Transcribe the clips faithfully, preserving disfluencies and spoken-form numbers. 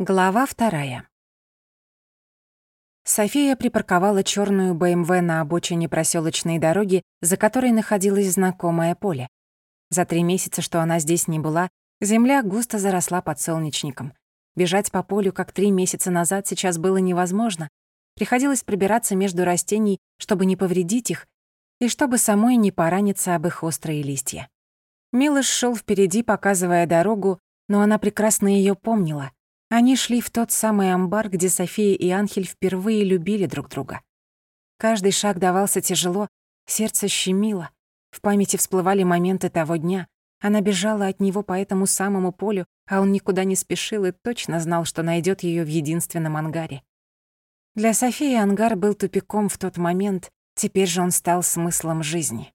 Глава вторая. София припарковала чёрную бэ эм вэ на обочине просёлочной дороги, за которой находилось знакомое поле. За три месяца, что она здесь не была, земля густо заросла подсолнечником. Бежать по полю, как три месяца назад, сейчас было невозможно. Приходилось пробираться между растений, чтобы не повредить их, и чтобы самой не пораниться об их острые листья. Милош шёл впереди, показывая дорогу, но она прекрасно её помнила. Они шли в тот самый амбар, где София и Анхель впервые любили друг друга. Каждый шаг давался тяжело, сердце щемило. В памяти всплывали моменты того дня. Она бежала от него по этому самому полю, а он никуда не спешил и точно знал, что найдёт её в единственном ангаре. Для Софии ангар был тупиком в тот момент, теперь же он стал смыслом жизни.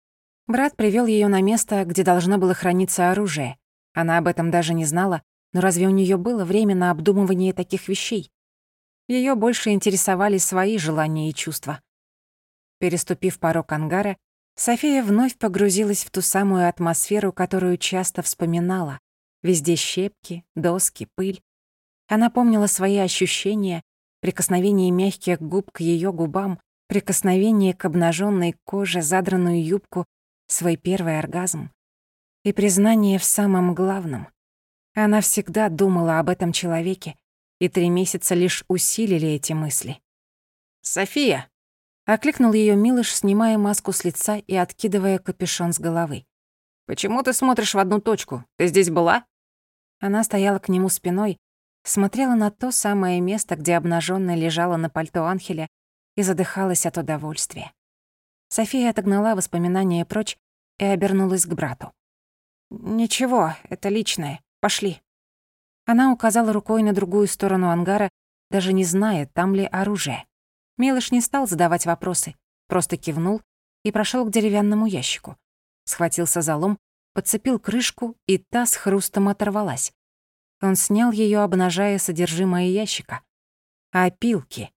Брат привёл её на место, где должно было храниться оружие. Она об этом даже не знала, но разве у неё было время на обдумывание таких вещей? Её больше интересовали свои желания и чувства. Переступив порог ангара, София вновь погрузилась в ту самую атмосферу, которую часто вспоминала. Везде щепки, доски, пыль. Она помнила свои ощущения, прикосновение мягких губ к её губам, прикосновение к обнажённой коже, задранную юбку, свой первый оргазм. И признание в самом главном. Она всегда думала об этом человеке, и три месяца лишь усилили эти мысли. «София!» — окликнул её Милош, снимая маску с лица и откидывая капюшон с головы. «Почему ты смотришь в одну точку? Ты здесь была?» Она стояла к нему спиной, смотрела на то самое место, где обнажённая лежала на пальто Анхеля, и задыхалась от удовольствия. София отогнала воспоминания прочь и обернулась к брату. «Ничего, это личное. Пошли». Она указала рукой на другую сторону ангара, даже не зная, там ли оружие. Милош не стал задавать вопросы, просто кивнул и прошёл к деревянному ящику. Схватился за лом, подцепил крышку, и та с хрустом оторвалась. Он снял её, обнажая содержимое ящика. Опилки.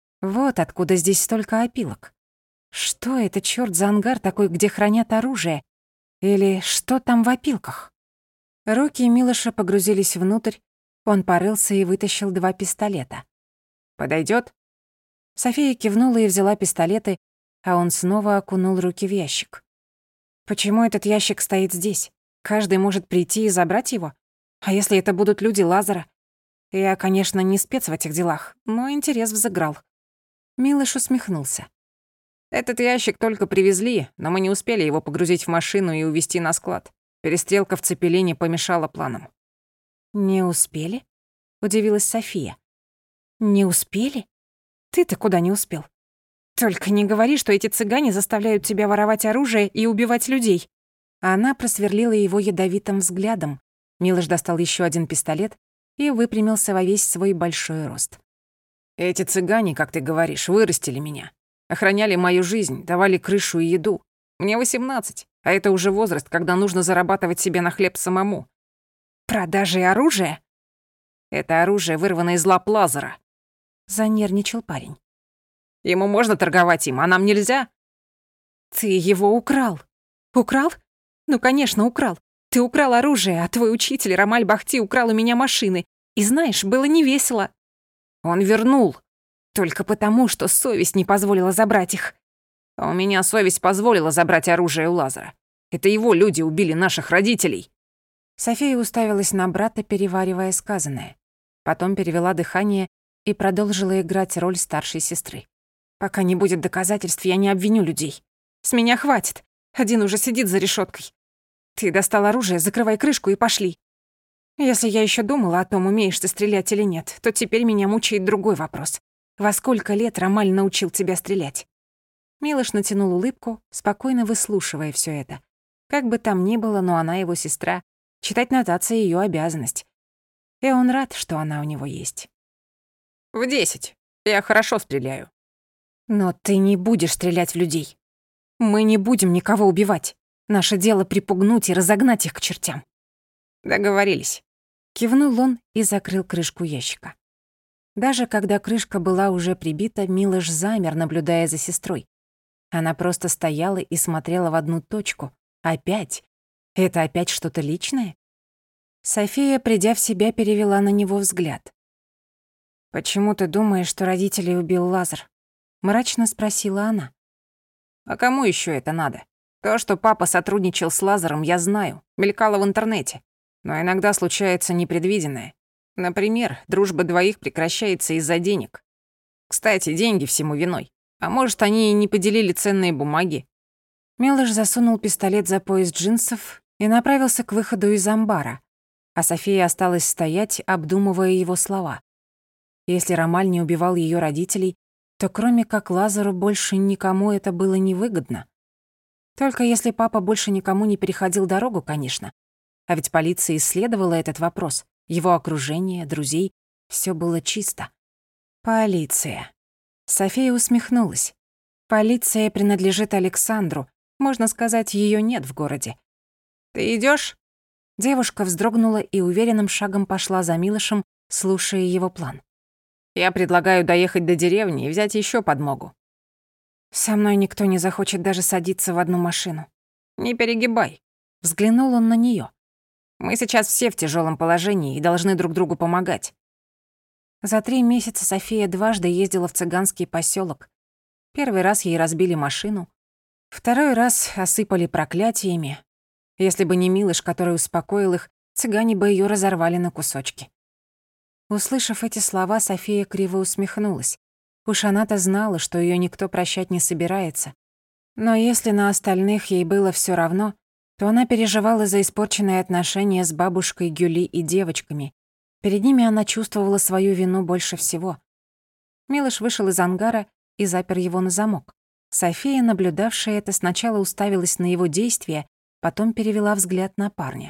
Вот откуда здесь столько опилок. Что это, чёрт, за ангар такой, где хранят оружие? Или что там в опилках? Руки Милоша погрузились внутрь, он порылся и вытащил два пистолета. «Подойдёт?» София кивнула и взяла пистолеты, а он снова окунул руки в ящик. «Почему этот ящик стоит здесь? Каждый может прийти и забрать его? А если это будут люди Лазара? Я, конечно, не спец в этих делах, но интерес взыграл». Милош усмехнулся. «Этот ящик только привезли, но мы не успели его погрузить в машину и увезти на склад. Перестрелка в Цепелине помешала планам». «Не успели?» — удивилась София. «Не успели? Ты-то куда не успел? Только не говори, что эти цыгане заставляют тебя воровать оружие и убивать людей». Она просверлила его ядовитым взглядом. Милош достал ещё один пистолет и выпрямился во весь свой большой рост. «Эти цыгане, как ты говоришь, вырастили меня. Охраняли мою жизнь, давали крышу и еду. Мне восемнадцать, а это уже возраст, когда нужно зарабатывать себе на хлеб самому». «Продажи оружия?» «Это оружие, вырванное из лап Лазара», — занервничал парень. «Ему можно торговать им, а нам нельзя?» «Ты его украл. Украл? Ну, конечно, украл. Ты украл оружие, а твой учитель Рамаль Бахти украл у меня машины. И знаешь, было невесело». «Он вернул. Только потому, что совесть не позволила забрать их». «А у меня совесть позволила забрать оружие у Лазара. Это его люди убили наших родителей». София уставилась на брата, переваривая сказанное. Потом перевела дыхание и продолжила играть роль старшей сестры. «Пока не будет доказательств, я не обвиню людей. С меня хватит. Один уже сидит за решёткой. Ты достал оружие, закрывай крышку и пошли. Если я ещё думала о том, умеешь ты стрелять или нет, то теперь меня мучает другой вопрос. Во сколько лет Рамаль научил тебя стрелять?» Милош натянул улыбку, спокойно выслушивая всё это. Как бы там ни было, но она его сестра. Читать нотации — её обязанность. И он рад, что она у него есть. «В десять. Я хорошо стреляю». «Но ты не будешь стрелять в людей. Мы не будем никого убивать. Наше дело припугнуть и разогнать их к чертям». «Договорились». Кивнул он и закрыл крышку ящика. Даже когда крышка была уже прибита, Милош замер, наблюдая за сестрой. Она просто стояла и смотрела в одну точку. Опять. Это опять что-то личное? София, придя в себя, перевела на него взгляд. «Почему ты думаешь, что родителей убил Лазар?» — мрачно спросила она. «А кому еще это надо? То, что папа сотрудничал с Лазаром, я знаю, мелькало в интернете. Но иногда случается непредвиденное. Например, дружба двоих прекращается из-за денег. Кстати, деньги всему виной. А может, они и не поделили ценные бумаги?» Мелош засунул пистолет за пояс джинсов и направился к выходу из амбара, а София осталась стоять, обдумывая его слова. Если Ромаль не убивал ее родителей, то кроме как Лазару больше никому это было невыгодно. Только если папа больше никому не переходил дорогу, конечно. А ведь полиция исследовала этот вопрос. Его окружение, друзей — все было чисто. Полиция. София усмехнулась. Полиция принадлежит Александру. Можно сказать, ее нет в городе. «Ты идешь? Девушка вздрогнула и уверенным шагом пошла за Милошем, слушая его план. «Я предлагаю доехать до деревни и взять еще подмогу». «Со мной никто не захочет даже садиться в одну машину». «Не перегибай», — взглянул он на нее. «Мы сейчас все в тяжелом положении и должны друг другу помогать». За три месяца София дважды ездила в цыганский поселок. Первый раз ей разбили машину, второй раз осыпали проклятиями. Если бы не Милош, который успокоил их, цыгане бы ее разорвали на кусочки. Услышав эти слова, София криво усмехнулась. Уж она-то знала, что ее никто прощать не собирается. Но если на остальных ей было все равно, то она переживала за испорченные отношения с бабушкой Гюли и девочками. Перед ними она чувствовала свою вину больше всего. Милош вышел из ангара и запер его на замок. София, наблюдавшая это, сначала уставилась на его действия, потом перевела взгляд на парня.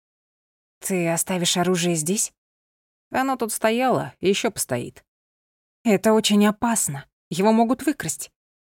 «Ты оставишь оружие здесь?» «Оно тут стояло и ещё постоит». «Это очень опасно. Его могут выкрасть».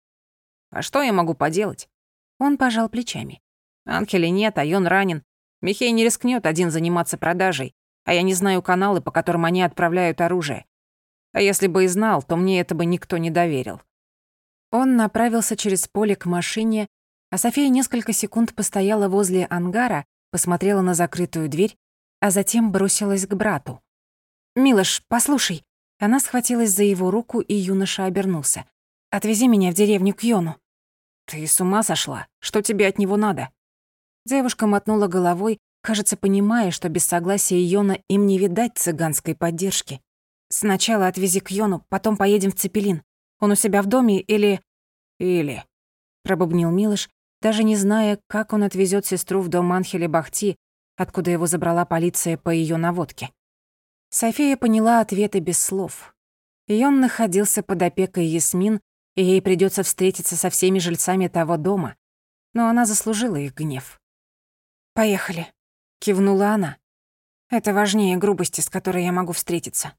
«А что я могу поделать?» Он пожал плечами. «Анхеля нет, а Йон ранен. Михей не рискнёт один заниматься продажей, а я не знаю каналы, по которым они отправляют оружие. А если бы и знал, то мне это бы никто не доверил». Он направился через поле к машине, а София несколько секунд постояла возле ангара, посмотрела на закрытую дверь, а затем бросилась к брату. «Милош, послушай». Она схватилась за его руку, и юноша обернулся. «Отвези меня в деревню к Йону». «Ты с ума сошла? Что тебе от него надо?» Девушка мотнула головой, кажется, понимая, что без согласия Йона им не видать цыганской поддержки. «Сначала отвези к Йону, потом поедем в Цепелин. Он у себя в доме или...» «Или...» — пробубнил Милош, даже не зная, как он отвезет сестру в дом Анхеля Бахти, откуда его забрала полиция по ее наводке. София поняла ответы без слов. И он находился под опекой Ясмин, и ей придется встретиться со всеми жильцами того дома. Но она заслужила их гнев. «Поехали», — кивнула она. «Это важнее грубости, с которой я могу встретиться».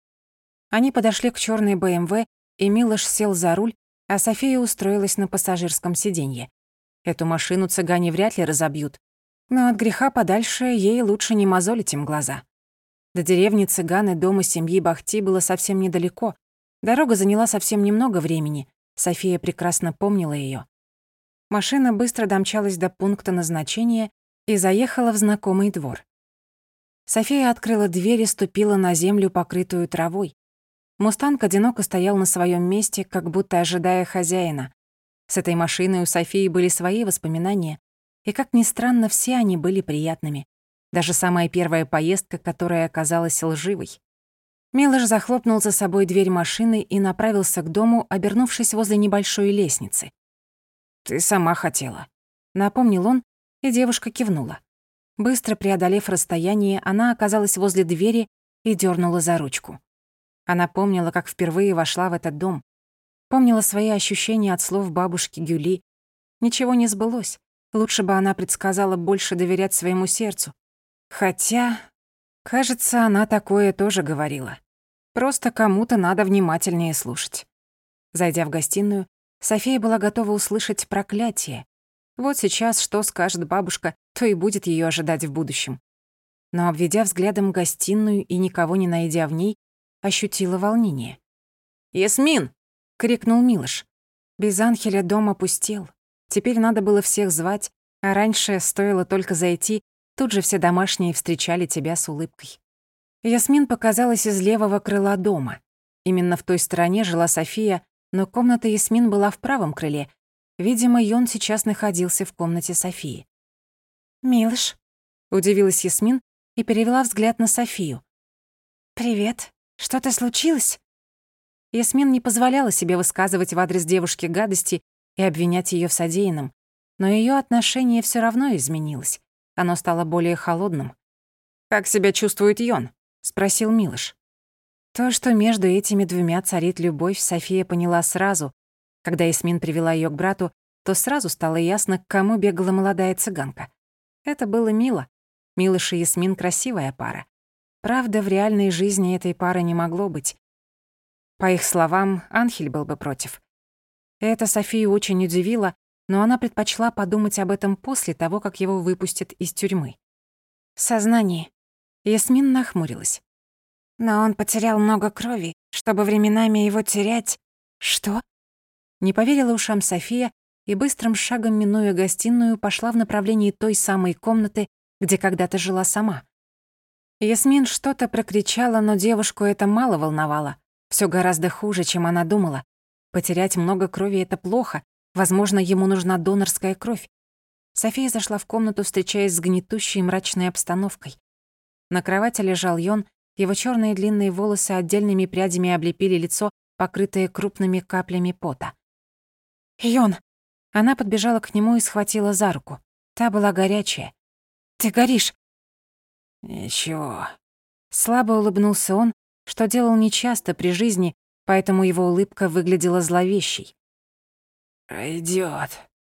Они подошли к чёрной бэ эм вэ, и Милош сел за руль, а София устроилась на пассажирском сиденье. Эту машину цыгане вряд ли разобьют, но от греха подальше ей лучше не мозолить им глаза. До деревни цыган и дома семьи Бахти было совсем недалеко. Дорога заняла совсем немного времени. София прекрасно помнила её. Машина быстро домчалась до пункта назначения и заехала в знакомый двор. София открыла дверь и ступила на землю, покрытую травой. Мустанг одиноко стоял на своём месте, как будто ожидая хозяина. С этой машиной у Софии были свои воспоминания, и, как ни странно, все они были приятными. Даже самая первая поездка, которая оказалась лживой. Милош захлопнул за собой дверь машины и направился к дому, обернувшись возле небольшой лестницы. «Ты сама хотела», — напомнил он, и девушка кивнула. Быстро преодолев расстояние, она оказалась возле двери и дёрнула за ручку. Она помнила, как впервые вошла в этот дом. Помнила свои ощущения от слов бабушки Гюли. Ничего не сбылось. Лучше бы она предсказала больше доверять своему сердцу. Хотя, кажется, она такое тоже говорила. Просто кому-то надо внимательнее слушать. Зайдя в гостиную, София была готова услышать проклятие. Вот сейчас что скажет бабушка, то и будет её ожидать в будущем. Но, обведя взглядом гостиную и никого не найдя в ней, ощутила волнение. «Ясмин!» — крикнул Милош. Без Анхеля дом опустел. Теперь надо было всех звать, а раньше стоило только зайти, Тут же все домашние встречали тебя с улыбкой. Ясмин показалась из левого крыла дома. Именно в той стороне жила София, но комната Ясмин была в правом крыле. Видимо, Йон сейчас находился в комнате Софии. «Милыш», — удивилась Ясмин и перевела взгляд на Софию. «Привет. Что-то случилось?» Ясмин не позволяла себе высказывать в адрес девушки гадости и обвинять её в содеянном, но её отношение всё равно изменилось. Оно стало более холодным. «Как себя чувствует Йон?» — спросил Милош. То, что между этими двумя царит любовь, София поняла сразу. Когда Ясмин привела её к брату, то сразу стало ясно, к кому бегала молодая цыганка. Это было мило. Милош и Ясмин — красивая пара. Правда, в реальной жизни этой пары не могло быть. По их словам, Анхель был бы против. Это Софию очень удивило, но она предпочла подумать об этом после того, как его выпустят из тюрьмы. Сознание. Ясмин нахмурилась. Но он потерял много крови, чтобы временами его терять. Что? Не поверила ушам София и быстрым шагом, минуя гостиную, пошла в направлении той самой комнаты, где когда-то жила сама. Ясмин что-то прокричала, но девушку это мало волновало. Всё гораздо хуже, чем она думала. Потерять много крови — это плохо. Возможно, ему нужна донорская кровь. София зашла в комнату, встречаясь с гнетущей мрачной обстановкой. На кровати лежал Йон, его чёрные длинные волосы отдельными прядями облепили лицо, покрытое крупными каплями пота. «Йон!» Она подбежала к нему и схватила за руку. Та была горячая. «Ты горишь!» «Ничего». Слабо улыбнулся он, что делал нечасто при жизни, поэтому его улыбка выглядела зловещей. «Пройдёт».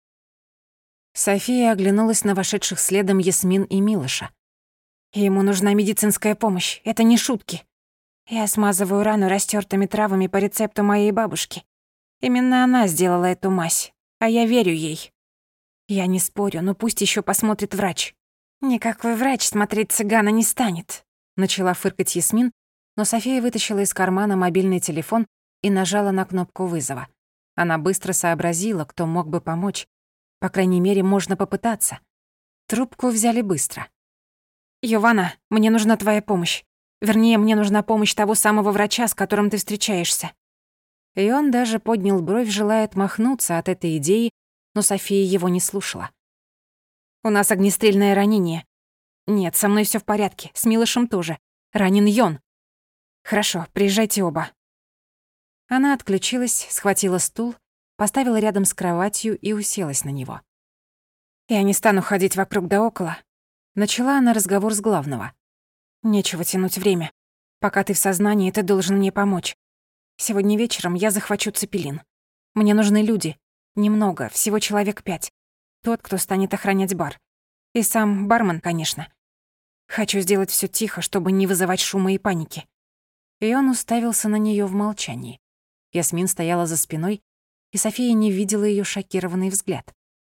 София оглянулась на вошедших следом Ясмин и Милоша. «Ему нужна медицинская помощь, это не шутки. Я смазываю рану растёртыми травами по рецепту моей бабушки. Именно она сделала эту мазь, а я верю ей. Я не спорю, но пусть ещё посмотрит врач». «Никакой врач смотреть цыгана не станет», — начала фыркать Ясмин, но София вытащила из кармана мобильный телефон и нажала на кнопку вызова. Она быстро сообразила, кто мог бы помочь. По крайней мере, можно попытаться. Трубку взяли быстро. «Йована, мне нужна твоя помощь. Вернее, мне нужна помощь того самого врача, с которым ты встречаешься». И он даже поднял бровь, желая отмахнуться от этой идеи, но София его не слушала. «У нас огнестрельное ранение. Нет, со мной всё в порядке, с Милошем тоже. Ранен Йон. Хорошо, приезжайте оба». Она отключилась, схватила стул, поставила рядом с кроватью и уселась на него. «Я не стану ходить вокруг да около». Начала она разговор с главного. «Нечего тянуть время. Пока ты в сознании, ты должен мне помочь. Сегодня вечером я захвачу Цепелин. Мне нужны люди. Немного, всего человек пять. Тот, кто станет охранять бар. И сам бармен, конечно. Хочу сделать всё тихо, чтобы не вызывать шума и паники». И он уставился на неё в молчании. Ясмин стояла за спиной, и София не видела её шокированный взгляд.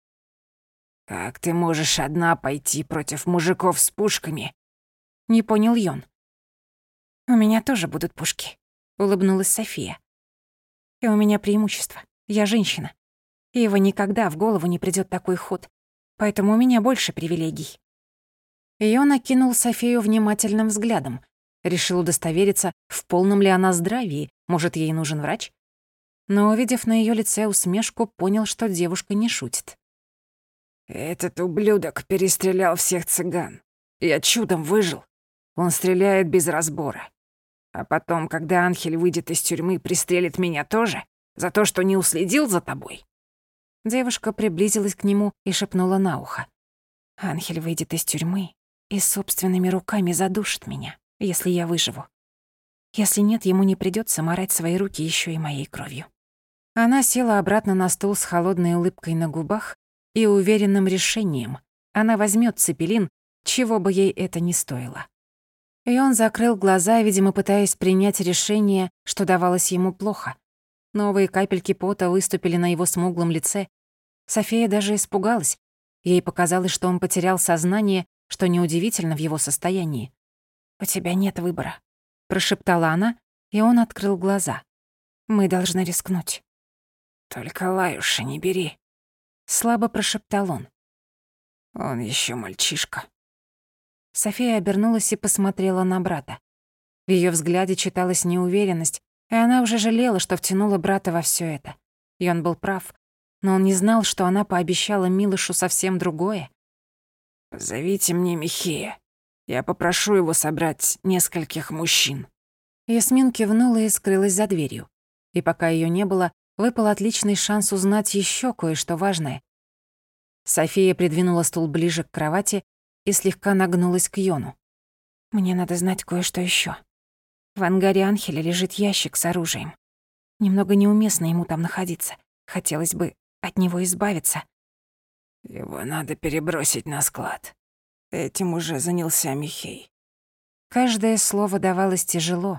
«Как ты можешь одна пойти против мужиков с пушками?» Не понял Йон. «У меня тоже будут пушки», — улыбнулась София. «И у меня преимущество. Я женщина. И его никогда в голову не придёт такой ход. Поэтому у меня больше привилегий». Йон окинул Софию внимательным взглядом. Решил удостовериться, в полном ли она здравии, может, ей нужен врач. Но, увидев на её лице усмешку, понял, что девушка не шутит. «Этот ублюдок перестрелял всех цыган. Я чудом выжил. Он стреляет без разбора. А потом, когда Анхель выйдет из тюрьмы, пристрелит меня тоже? За то, что не уследил за тобой?» Девушка приблизилась к нему и шепнула на ухо. «Анхель выйдет из тюрьмы и собственными руками задушит меня, если я выживу. Если нет, ему не придётся морать свои руки ещё и моей кровью». Она села обратно на стул с холодной улыбкой на губах и уверенным решением. Она возьмёт Цепелин, чего бы ей это ни стоило. И он закрыл глаза, видимо, пытаясь принять решение, что давалось ему плохо. Новые капельки пота выступили на его смуглом лице. София даже испугалась. Ей показалось, что он потерял сознание, что неудивительно в его состоянии. «У тебя нет выбора», — прошептала она, и он открыл глаза. «Мы должны рискнуть». «Только Лаюша не бери», — слабо прошептал он. «Он ещё мальчишка». София обернулась и посмотрела на брата. В её взгляде читалась неуверенность, и она уже жалела, что втянула брата во всё это. И он был прав, но он не знал, что она пообещала Милошу совсем другое. «Позовите мне Михея. Я попрошу его собрать нескольких мужчин». Ясмин кивнула и скрылась за дверью. И пока её не было, выпал отличный шанс узнать ещё кое-что важное. София придвинула стул ближе к кровати и слегка нагнулась к Йону. «Мне надо знать кое-что ещё. В ангаре Анхеля лежит ящик с оружием. Немного неуместно ему там находиться. Хотелось бы от него избавиться». «Его надо перебросить на склад. Этим уже занялся Михей». Каждое слово давалось тяжело.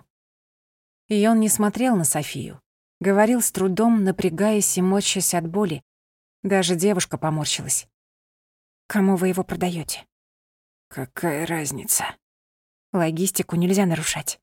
И он не смотрел на Софию. Говорил с трудом, напрягаясь и морщась от боли. Даже девушка поморщилась. «Кому вы его продаёте?» «Какая разница? Логистику нельзя нарушать».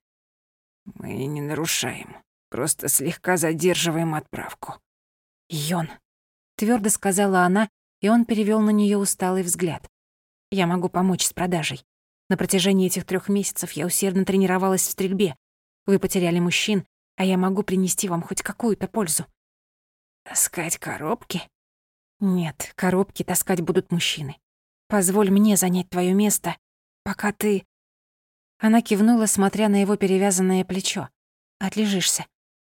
Мы и не нарушаем. Просто слегка задерживаем отправку». «Йон», — твёрдо сказала она, и он перевёл на неё усталый взгляд. «Я могу помочь с продажей. На протяжении этих трёх месяцев я усердно тренировалась в стрельбе. Вы потеряли мужчин, а я могу принести вам хоть какую-то пользу». «Таскать коробки?» «Нет, коробки таскать будут мужчины. Позволь мне занять твоё место, пока ты...» Она кивнула, смотря на его перевязанное плечо. «Отлежишься.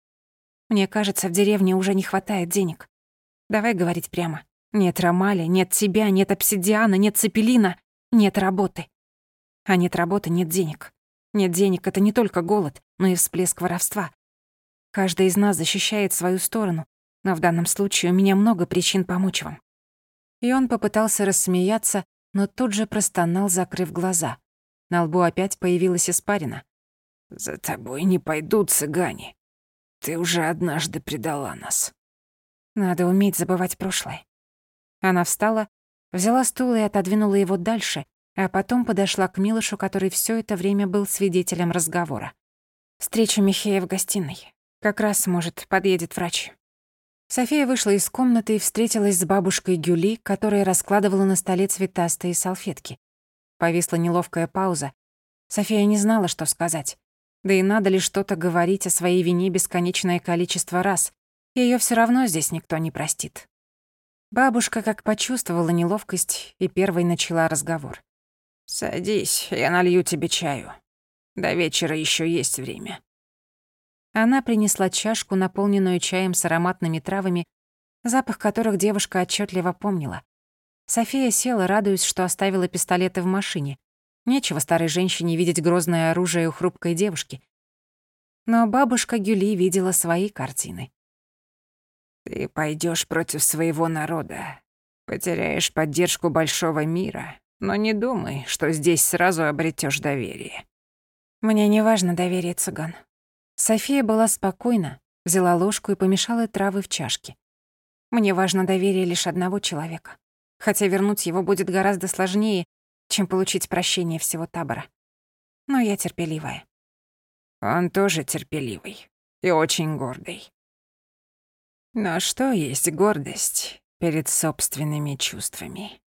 Мне кажется, в деревне уже не хватает денег. Давай говорить прямо. Нет Ромали, нет тебя, нет обсидиана, нет цепелина, нет работы. А нет работы — нет денег. Нет денег — это не только голод, но и всплеск воровства. Каждый из нас защищает свою сторону, но в данном случае у меня много причин помочь вам». И он попытался рассмеяться, но тут же простонал, закрыв глаза. На лбу опять появилась испарина. «За тобой не пойдут цыгане. Ты уже однажды предала нас». Надо уметь забывать прошлое. Она встала, взяла стул и отодвинула его дальше, а потом подошла к Милошу, который всё это время был свидетелем разговора. «Встреча Михея в гостиной. Как раз, может, подъедет врач». София вышла из комнаты и встретилась с бабушкой Гюли, которая раскладывала на столе цветастые салфетки. Повисла неловкая пауза. София не знала, что сказать. Да и надо ли что-то говорить о своей вине бесконечное количество раз. Её всё равно здесь никто не простит. Бабушка как почувствовала неловкость и первой начала разговор. «Садись, я налью тебе чаю. До вечера ещё есть время». Она принесла чашку, наполненную чаем с ароматными травами, запах которых девушка отчётливо помнила. София села, радуясь, что оставила пистолеты в машине. Нечего старой женщине видеть грозное оружие у хрупкой девушки. Но бабушка Гюли видела свои картины. «Ты пойдёшь против своего народа, потеряешь поддержку большого мира, но не думай, что здесь сразу обретёшь доверие». «Мне не важно доверие цыган». София была спокойна, взяла ложку и помешала травы в чашке. «Мне важно доверие лишь одного человека, хотя вернуть его будет гораздо сложнее, чем получить прощение всего табора. Но я терпеливая». «Он тоже терпеливый и очень гордый». Но что есть гордость перед собственными чувствами?